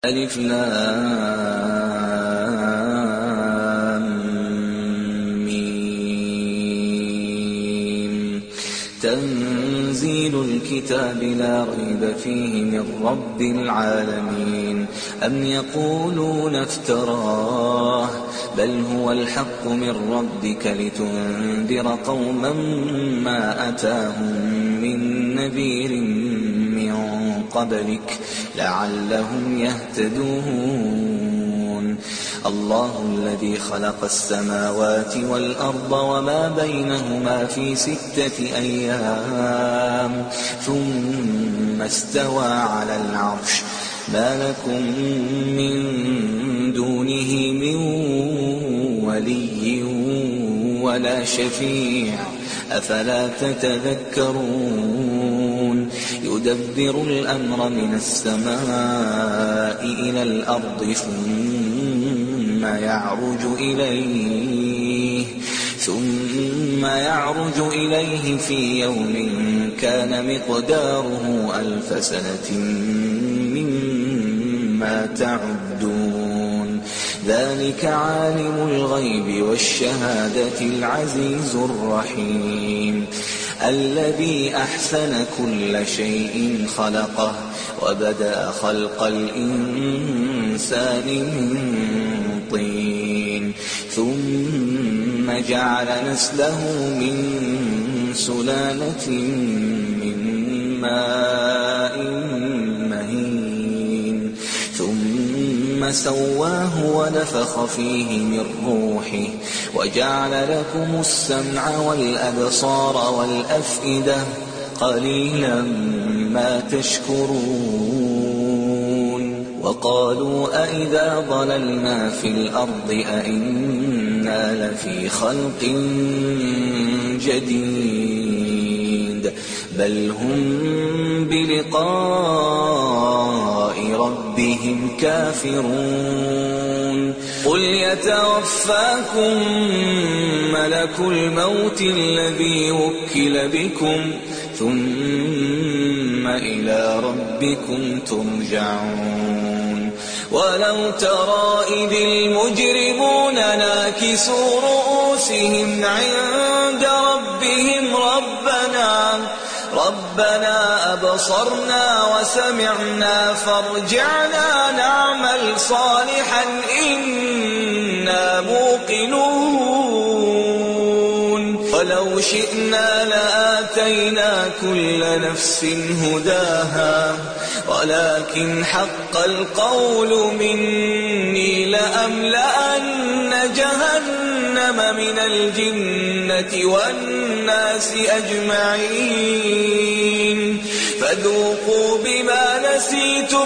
ألف لام ميم. تنزيل الكتاب لا ريب فيه من رب العالمين. أم يقولون افتراه بل هو الحق من ربك لتنذر قوما ما أتاهم من نذير من قبلك لعلهم يهتدون. الله الذي خلق السماوات والأرض وما بينهما في 6 أيام ثم استوى على العرش. ما لكم من دونه من ولي ولا شفيع أفلا تتذكرون. يدبر الأمر من السماء إلى الأرض ثم يعرج إليه في يوم كان مقداره 1000 سنة مما تعدون. ذلك عالم الغيب والشهادة العزيز الرحيم. الذي أحسن كل شيء خلقه وبدأ خلق الإنسان من طين ثم جعل نسله من سلالة من ماء مهين ثم سواه ونفخ فيه من روحه وجعل لكم السمع والأبصار والأفئدة قليلا ما تشكرون. وقالوا أئذا ضللنا في الأرض أئنا لفي خلق جديد بل هم بلقاء ربهم كافرون. قل يتوفاكم ملك الموت الذي وكل بكم ثم إلى ربكم ترجعون. ولو ترى إذ المجرمون ناكسوا رؤوسهم عند ربهم ربنا أبصرنا وسمعنا فارجعنا نعمل صالحا إنا موقنون. ولو شئنا لآتينا كل نفس هداها ولكن حق القول مني لأملأن جهنم من الجنة والناس أجمعين. فذوقوا بما نسيتم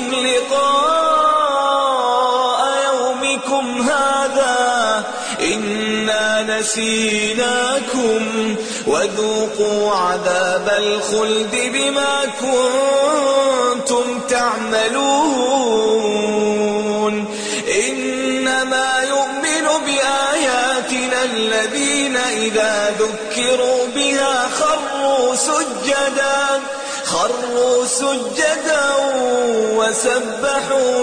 لقاء يومكم هذا إنا نسيناكم وذوقوا عذاب الخلد بما كنتم تعملون. إنما يؤمن بآياتنا الذين إذا ذكروا بها خروا سجدا وسبحوا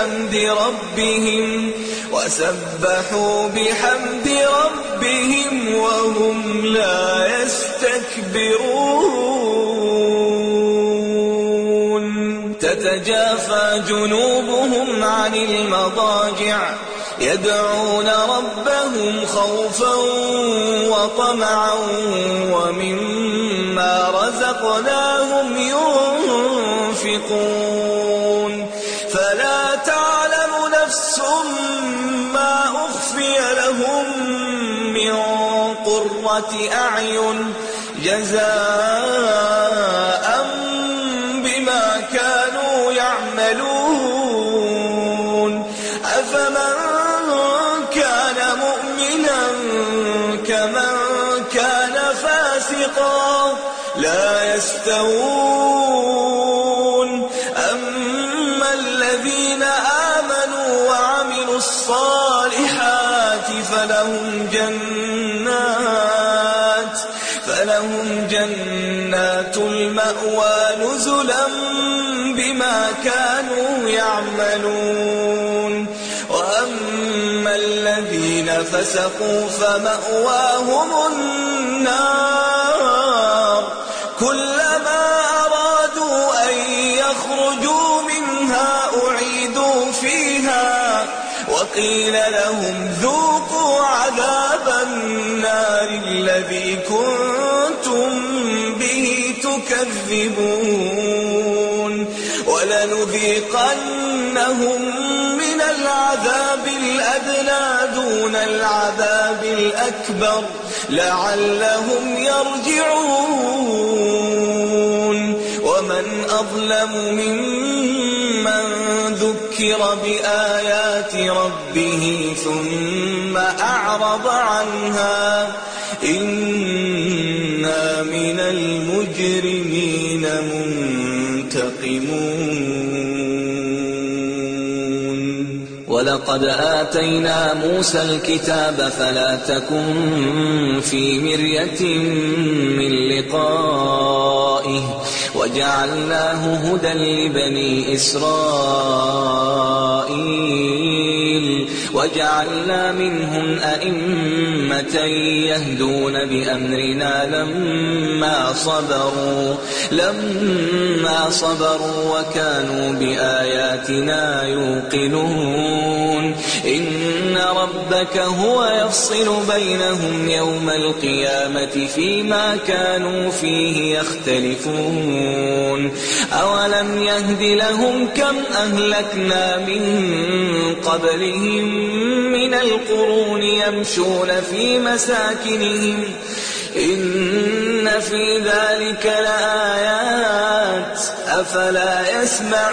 بحمد ربهم وهم لا يستكبرون. تتجافى جنوبهم عن المضاجع يدعون ربهم خوفا وطمعا ومما رزقناهم ينفقون. فلا تعلم نفس ما أخفي لهم من قرة أعين جزاء بما كانوا يعملون. أفمن كان مؤمنا كمن كان فاسقا لا يستوون. أما الذين آمنوا وعملوا الصالحات فلهم جنات المأوى نزلا بما بما كانوا يعملون. وأما الذين فسقوا فمأواهم النار كلما أرادوا أن يخرجوا منها أعيدوا فيها وقيل لهم ذوقوا عذاب النار الذي كنتم به تكذبون. ولنذيقنهم من العذاب الأدنى دون العذاب الأكبر لعلهم يرجعون. ومن أظلم ممن ذكر بآيات ربه ثم أعرض عنها إنا من المجرمين منتقمون. ولقد آتينا موسى الكتاب فلا تكن في مرية من لقائه وجعلناه هدى لبني إسرائيل وجعلنا منهم أئمة يهدون بأمرنا لما صبروا وكانوا بآياتنا يوقنون. إن ربك هو يفصل بينهم يوم القيامة فيما كانوا فيه يختلفون. أولم يهد لهم كم أهلكنا من قبلهم من القرون يمشون في مساكنهم إن في ذلك لآيات أفلا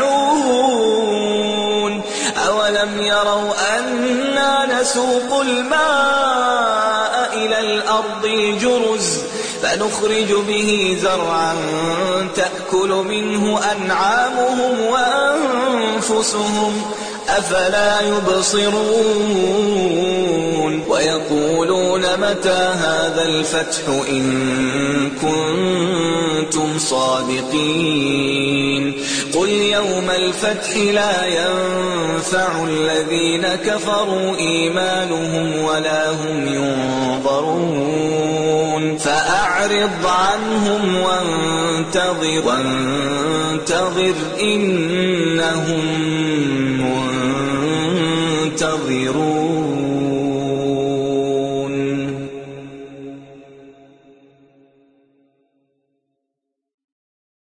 يسمعون. أولم يروا أنا نسوق الماء إلى الأرض الجرز فنخرج به زرعا تأكل منه أنعامهم وأنفسهم أفلا يبصرون. ويقولون متى هذا الفتح إن كنتم صادقين. قل يوم الفتح لا ينفع الذين كفروا إيمانهم ولا هم ينظرون. فأعرض عنهم وانتظر إنهم